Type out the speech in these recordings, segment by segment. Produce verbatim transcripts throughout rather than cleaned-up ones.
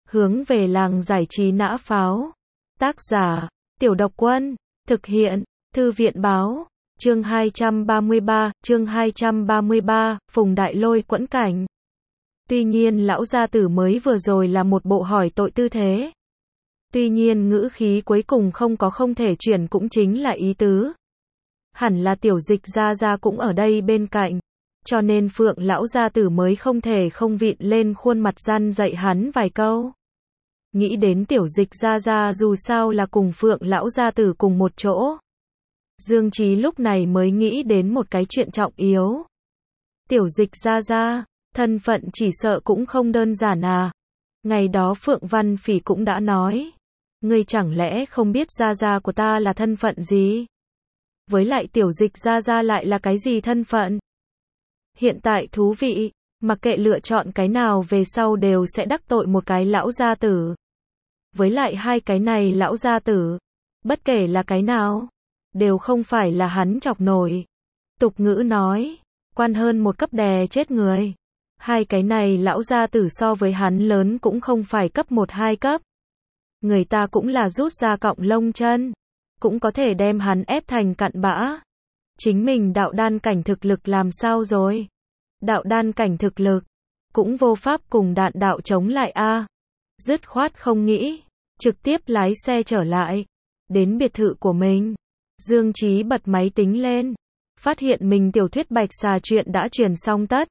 Hướng về làng giải trí nã pháo. Tác giả, Tiểu Độc Quân. Thực hiện, Thư viện báo. Chương hai trăm ba mươi ba, chương hai trăm ba mươi ba, Phùng Đại Lôi quẫn cảnh. Tuy nhiên lão gia tử mới vừa rồi là một bộ hỏi tội tư thế. Tuy nhiên ngữ khí cuối cùng không có không thể chuyển cũng chính là ý tứ. Hẳn là tiểu dịch gia gia cũng ở đây bên cạnh. Cho nên Phượng lão gia tử mới không thể không vịn lên khuôn mặt răn dạy hắn vài câu. Nghĩ đến tiểu dịch gia gia dù sao là cùng Phượng lão gia tử cùng một chỗ. Dương Chí lúc này mới nghĩ đến một cái chuyện trọng yếu. Tiểu dịch gia gia, thân phận chỉ sợ cũng không đơn giản à. Ngày đó Phượng Văn Phỉ cũng đã nói. Ngươi chẳng lẽ không biết gia gia của ta là thân phận gì? Với lại tiểu dịch gia gia lại là cái gì thân phận? Hiện tại thú vị, mặc kệ lựa chọn cái nào về sau đều sẽ đắc tội một cái lão gia tử. Với lại hai cái này lão gia tử, bất kể là cái nào, đều không phải là hắn chọc nổi. Tục ngữ nói, quan hơn một cấp đè chết người. Hai cái này lão gia tử so với hắn lớn cũng không phải cấp một hai cấp. Người ta cũng là rút ra cọng lông chân, cũng có thể đem hắn ép thành cặn bã. Chính mình đạo đan cảnh thực lực làm sao rồi? Đạo đan cảnh thực lực, cũng vô pháp cùng đạn đạo chống lại a. Dứt khoát không nghĩ, trực tiếp lái xe trở lại, đến biệt thự của mình. Dương Chí bật máy tính lên, phát hiện mình tiểu thuyết Bạch Xà chuyện đã truyền xong tất.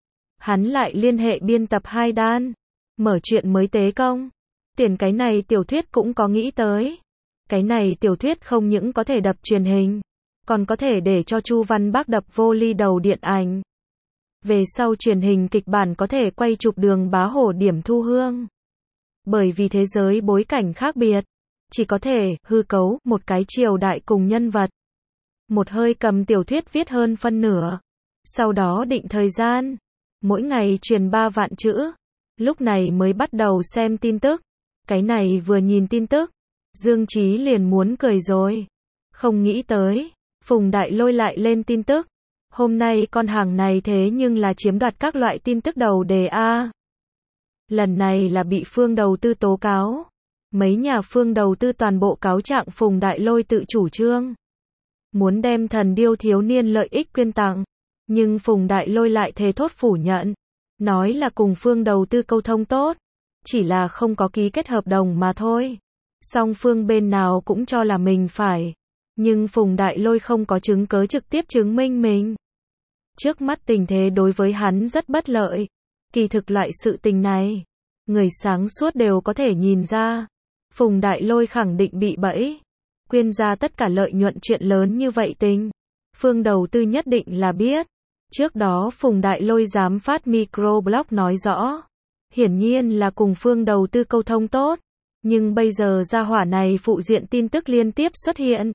Hắn lại liên hệ biên tập hai đan, mở chuyện mới tế công. Tiền cái này tiểu thuyết cũng có nghĩ tới. Cái này tiểu thuyết không những có thể đập truyền hình, còn có thể để cho Chu Văn Bác đập vô ly đầu điện ảnh. Về sau truyền hình kịch bản có thể quay chụp Đường Bá Hổ điểm thu hương. Bởi vì thế giới bối cảnh khác biệt, chỉ có thể hư cấu một cái triều đại cùng nhân vật. Một hơi cầm tiểu thuyết viết hơn phân nửa. Sau đó định thời gian, mỗi ngày truyền ba vạn chữ. Lúc này mới bắt đầu xem tin tức. Cái này vừa nhìn tin tức, Dương Chí liền muốn cười rồi. Không nghĩ tới, Phùng Đại Lôi lại lên tin tức. Hôm nay con hàng này thế nhưng là chiếm đoạt các loại tin tức đầu đề A. Lần này là bị Phương đầu tư tố cáo. Mấy nhà Phương đầu tư toàn bộ cáo trạng Phùng Đại Lôi tự chủ trương. Muốn đem Thần Điêu thiếu niên lợi ích quyên tặng. Nhưng Phùng Đại Lôi lại thề thốt phủ nhận. Nói là cùng Phương đầu tư câu thông tốt. Chỉ là không có ký kết hợp đồng mà thôi. Song phương bên nào cũng cho là mình phải. Nhưng Phùng Đại Lôi không có chứng cớ trực tiếp chứng minh mình. Trước mắt tình thế đối với hắn rất bất lợi. Kỳ thực loại sự tình này, người sáng suốt đều có thể nhìn ra. Phùng Đại Lôi khẳng định bị bẫy. Quyên ra tất cả lợi nhuận chuyện lớn như vậy tình. Phương đầu tư nhất định là biết. Trước đó Phùng Đại Lôi dám phát microblog nói rõ. Hiển nhiên là cùng Phương đầu tư câu thông tốt. Nhưng bây giờ gia hỏa này phụ diện tin tức liên tiếp xuất hiện.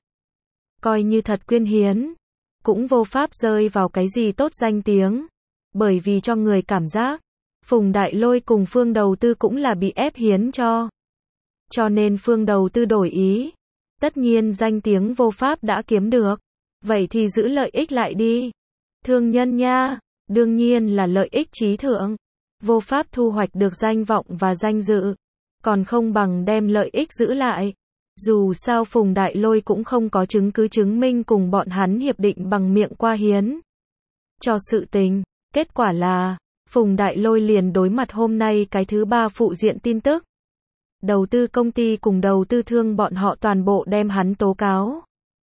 Coi như thật quyên hiến, cũng vô pháp rơi vào cái gì tốt danh tiếng. Bởi vì cho người cảm giác, Phùng Đại Lôi cùng Phương đầu tư cũng là bị ép hiến cho. Cho nên Phương đầu tư đổi ý. Tất nhiên danh tiếng vô pháp đã kiếm được. Vậy thì giữ lợi ích lại đi. Thương nhân nha, đương nhiên là lợi ích trí thượng. Vô pháp thu hoạch được danh vọng và danh dự. Còn không bằng đem lợi ích giữ lại. Dù sao Phùng Đại Lôi cũng không có chứng cứ chứng minh cùng bọn hắn hiệp định bằng miệng qua hiến. Cho sự tình, kết quả là, Phùng Đại Lôi liền đối mặt hôm nay cái thứ ba phụ diện tin tức. Đầu tư công ty cùng đầu tư thương bọn họ toàn bộ đem hắn tố cáo.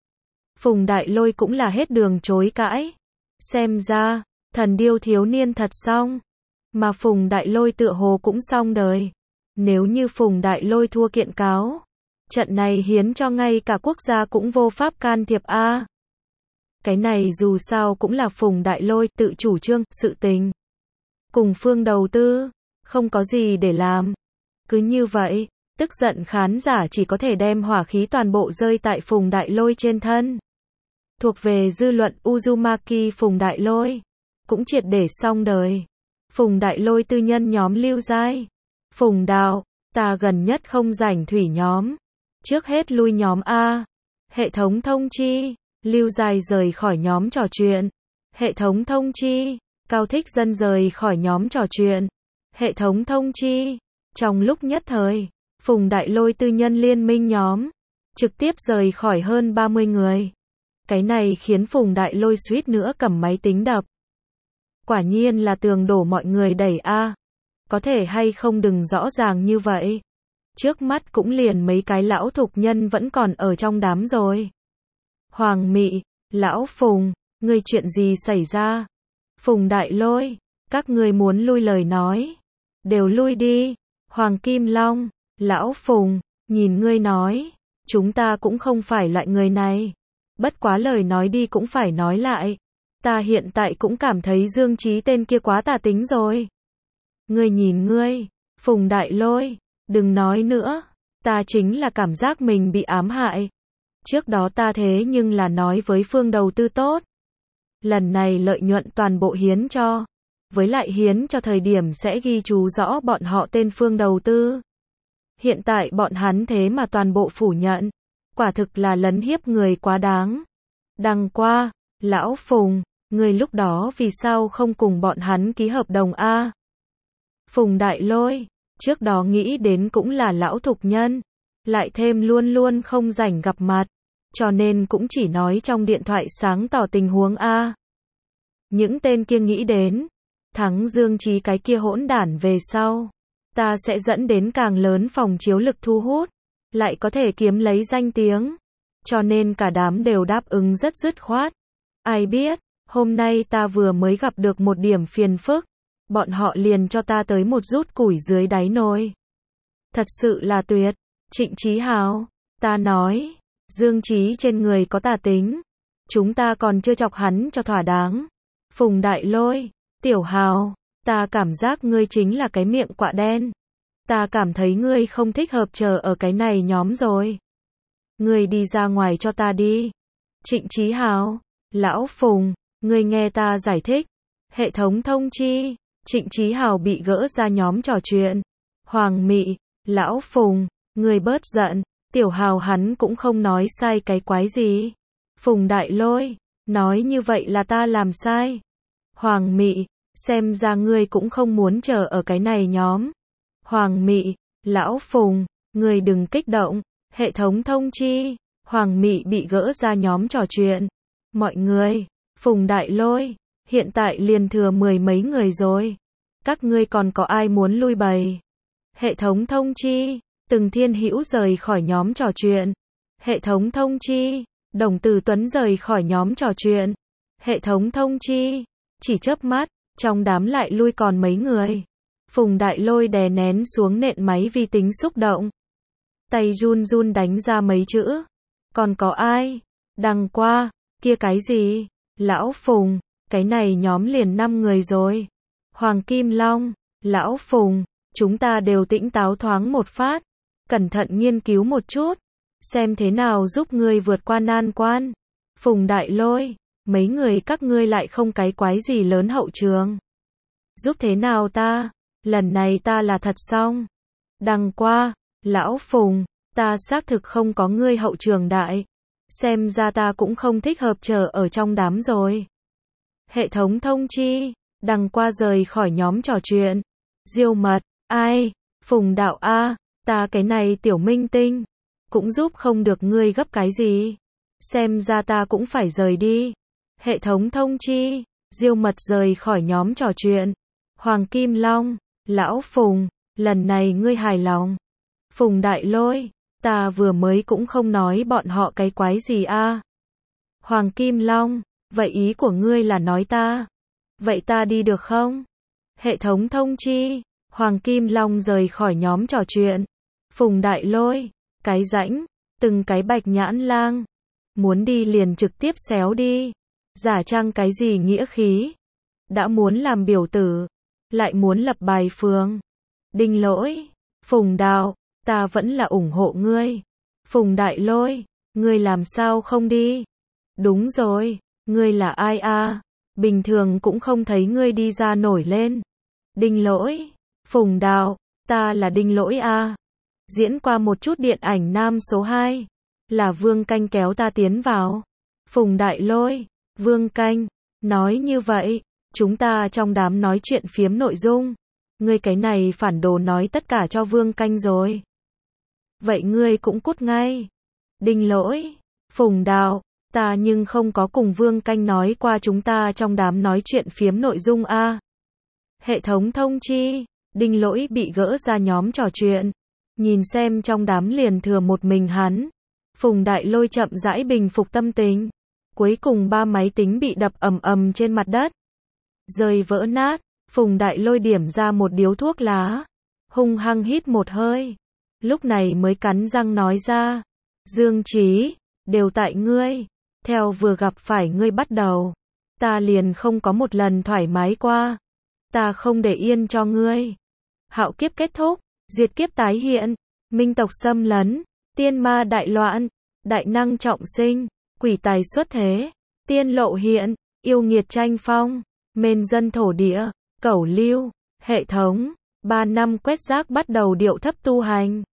Phùng Đại Lôi cũng là hết đường chối cãi. Xem ra, Thần Điêu thiếu niên thật xong. Mà Phùng Đại Lôi tựa hồ cũng xong đời. Nếu như Phùng Đại Lôi thua kiện cáo, trận này hiến cho ngay cả quốc gia cũng vô pháp can thiệp a. Cái này dù sao cũng là Phùng Đại Lôi tự chủ trương, sự tình. Cùng Phương đầu tư, không có gì để làm. Cứ như vậy, tức giận khán giả chỉ có thể đem hỏa khí toàn bộ rơi tại Phùng Đại Lôi trên thân. Thuộc về dư luận Uzumaki Phùng Đại Lôi, cũng triệt để xong đời. Phùng Đại Lôi tư nhân nhóm Lưu Giai. Phùng Đạo, ta gần nhất không rảnh thủy nhóm. Trước hết lui nhóm A. Hệ thống thông chi. Lưu Giai rời khỏi nhóm trò chuyện. Hệ thống thông chi. Cao Thích Dân rời khỏi nhóm trò chuyện. Hệ thống thông chi. Trong lúc nhất thời, Phùng Đại Lôi tư nhân liên minh nhóm, trực tiếp rời khỏi hơn ba mươi người. Cái này khiến Phùng Đại Lôi suýt nữa cầm máy tính đập. Quả nhiên là tường đổ mọi người đẩy a. Có thể hay không đừng rõ ràng như vậy. Trước mắt cũng liền mấy cái lão thục nhân vẫn còn ở trong đám rồi. Hoàng Mị, lão Phùng, ngươi chuyện gì xảy ra? Phùng Đại Lôi, các ngươi muốn lui lời nói. Đều lui đi. Hoàng Kim Long, lão Phùng, nhìn ngươi nói. Chúng ta cũng không phải loại người này. Bất quá lời nói đi cũng phải nói lại. Ta hiện tại cũng cảm thấy Dương Chí tên kia quá tà tính rồi. Ngươi nhìn ngươi, Phùng Đại Lôi, đừng nói nữa. Ta chính là cảm giác mình bị ám hại. Trước đó ta thế nhưng là nói với Phương đầu tư tốt. Lần này lợi nhuận toàn bộ hiến cho. Với lại hiến cho thời điểm sẽ ghi chú rõ bọn họ tên Phương đầu tư. Hiện tại bọn hắn thế mà toàn bộ phủ nhận. Quả thực là lấn hiếp người quá đáng. Đằng qua, lão Phùng, người lúc đó vì sao không cùng bọn hắn ký hợp đồng a? Phùng Đại Lôi, trước đó nghĩ đến cũng là lão thục nhân, lại thêm luôn luôn không rảnh gặp mặt, cho nên cũng chỉ nói trong điện thoại sáng tỏ tình huống a. Những tên kia nghĩ đến, thắng Dương Chí cái kia hỗn đản về sau, ta sẽ dẫn đến càng lớn phòng chiếu lực thu hút, lại có thể kiếm lấy danh tiếng, cho nên cả đám đều đáp ứng rất dứt khoát. Ai biết, hôm nay ta vừa mới gặp được một điểm phiền phức, bọn họ liền cho ta tới một rút củi dưới đáy nồi. Thật sự là tuyệt. Trịnh Chí Hào, ta nói, Dương Chí trên người có tà tính, chúng ta còn chưa chọc hắn cho thỏa đáng. Phùng Đại Lôi, Tiểu Hào, ta cảm giác ngươi chính là cái miệng quạ đen. Ta cảm thấy ngươi không thích hợp chờ ở cái này nhóm rồi. Ngươi đi ra ngoài cho ta đi. Trịnh Chí Hào, lão Phùng, ngươi nghe ta giải thích. Hệ thống thông chi, Trịnh Chí Hào bị gỡ ra nhóm trò chuyện. Hoàng Mị, lão Phùng, ngươi bớt giận, Tiểu Hào hắn cũng không nói sai cái quái gì. Phùng Đại Lôi, nói như vậy là ta làm sai. Hoàng Mị, xem ra ngươi cũng không muốn chờ ở cái này nhóm. Hoàng Mị, lão Phùng, ngươi đừng kích động. Hệ thống thông chi, Hoàng Mị bị gỡ ra nhóm trò chuyện. Mọi người, Phùng Đại Lôi, hiện tại liền thừa mười mấy người rồi. Các ngươi còn có ai muốn lui bầy? Hệ thống thông chi, Từng Thiên Hữu rời khỏi nhóm trò chuyện. Hệ thống thông chi, Đồng Từ Tuấn rời khỏi nhóm trò chuyện. Hệ thống thông chi, chỉ chớp mắt, trong đám lại lui còn mấy người. Phùng Đại Lôi đè nén xuống nện máy vi tính xúc động. Tay run run đánh ra mấy chữ. Còn có ai? Đằng qua, kia cái gì? Lão Phùng, cái này nhóm liền năm người rồi. Hoàng Kim Long, lão Phùng, chúng ta đều tĩnh táo thoáng một phát. Cẩn thận nghiên cứu một chút. Xem thế nào giúp ngươi vượt qua nan quan. Phùng Đại Lôi, mấy người các ngươi lại không cái quái gì lớn hậu trường. Giúp thế nào ta? Lần này ta là thật xong. Đằng qua, lão Phùng, ta xác thực không có ngươi hậu trường đại. Xem ra ta cũng không thích hợp chờ ở trong đám rồi. Hệ thống thông chi, đằng qua rời khỏi nhóm trò chuyện. Diêu Mật, ai? Phùng Đạo A, ta cái này tiểu minh tinh, cũng giúp không được ngươi gấp cái gì. Xem ra ta cũng phải rời đi. Hệ thống thông chi, Diêu Mật rời khỏi nhóm trò chuyện. Hoàng Kim Long, lão Phùng, lần này ngươi hài lòng. Phùng Đại Lôi, ta vừa mới cũng không nói bọn họ cái quái gì a. Hoàng Kim Long, vậy ý của ngươi là nói ta. Vậy ta đi được không? Hệ thống thông chi, Hoàng Kim Long rời khỏi nhóm trò chuyện. Phùng Đại Lôi, cái rãnh, từng cái bạch nhãn lang. Muốn đi liền trực tiếp xéo đi. Giả trang cái gì nghĩa khí. Đã muốn làm biểu tử, lại muốn lập bài phường. Đinh Lỗi, Phùng Đạo, ta vẫn là ủng hộ ngươi. Phùng Đại Lôi, ngươi làm sao không đi? Đúng rồi, ngươi là ai a? Bình thường cũng không thấy ngươi đi ra nổi lên. Đinh Lỗi, Phùng Đạo, ta là Đinh Lỗi a. Diễn qua một chút điện ảnh nam số hai, là Vương Canh kéo ta tiến vào. Phùng Đại Lôi, Vương Canh, nói như vậy, chúng ta trong đám nói chuyện phiếm nội dung, Ngươi cái này phản đồ nói tất cả cho Vương Canh rồi. Vậy ngươi cũng cút ngay. Đinh Lỗi, Phùng Đạo, ta nhưng không có cùng Vương Canh nói qua chúng ta trong đám nói chuyện phiếm nội dung a. Hệ thống thông chi, Đinh Lỗi bị gỡ ra nhóm trò chuyện. Nhìn xem trong đám liền thừa một mình hắn. Phùng Đại Lôi chậm rãi bình phục tâm tình. Cuối cùng ba máy tính bị đập ầm ầm trên mặt đất. Rơi vỡ nát, Phùng Đại Lôi điểm ra một điếu thuốc lá. Hung hăng hít một hơi. Lúc này mới cắn răng nói ra. Dương Chí, đều tại ngươi. Theo vừa gặp phải ngươi bắt đầu. Ta liền không có một lần thoải mái qua. Ta không để yên cho ngươi. Hạo kiếp kết thúc, diệt kiếp tái hiện, minh tộc xâm lấn, tiên ma đại loạn, đại năng trọng sinh, quỷ tài xuất thế, tiên lộ hiện, yêu nghiệt tranh phong, mên dân thổ địa, cẩu lưu, hệ thống, ba năm quét rác bắt đầu điệu thấp tu hành.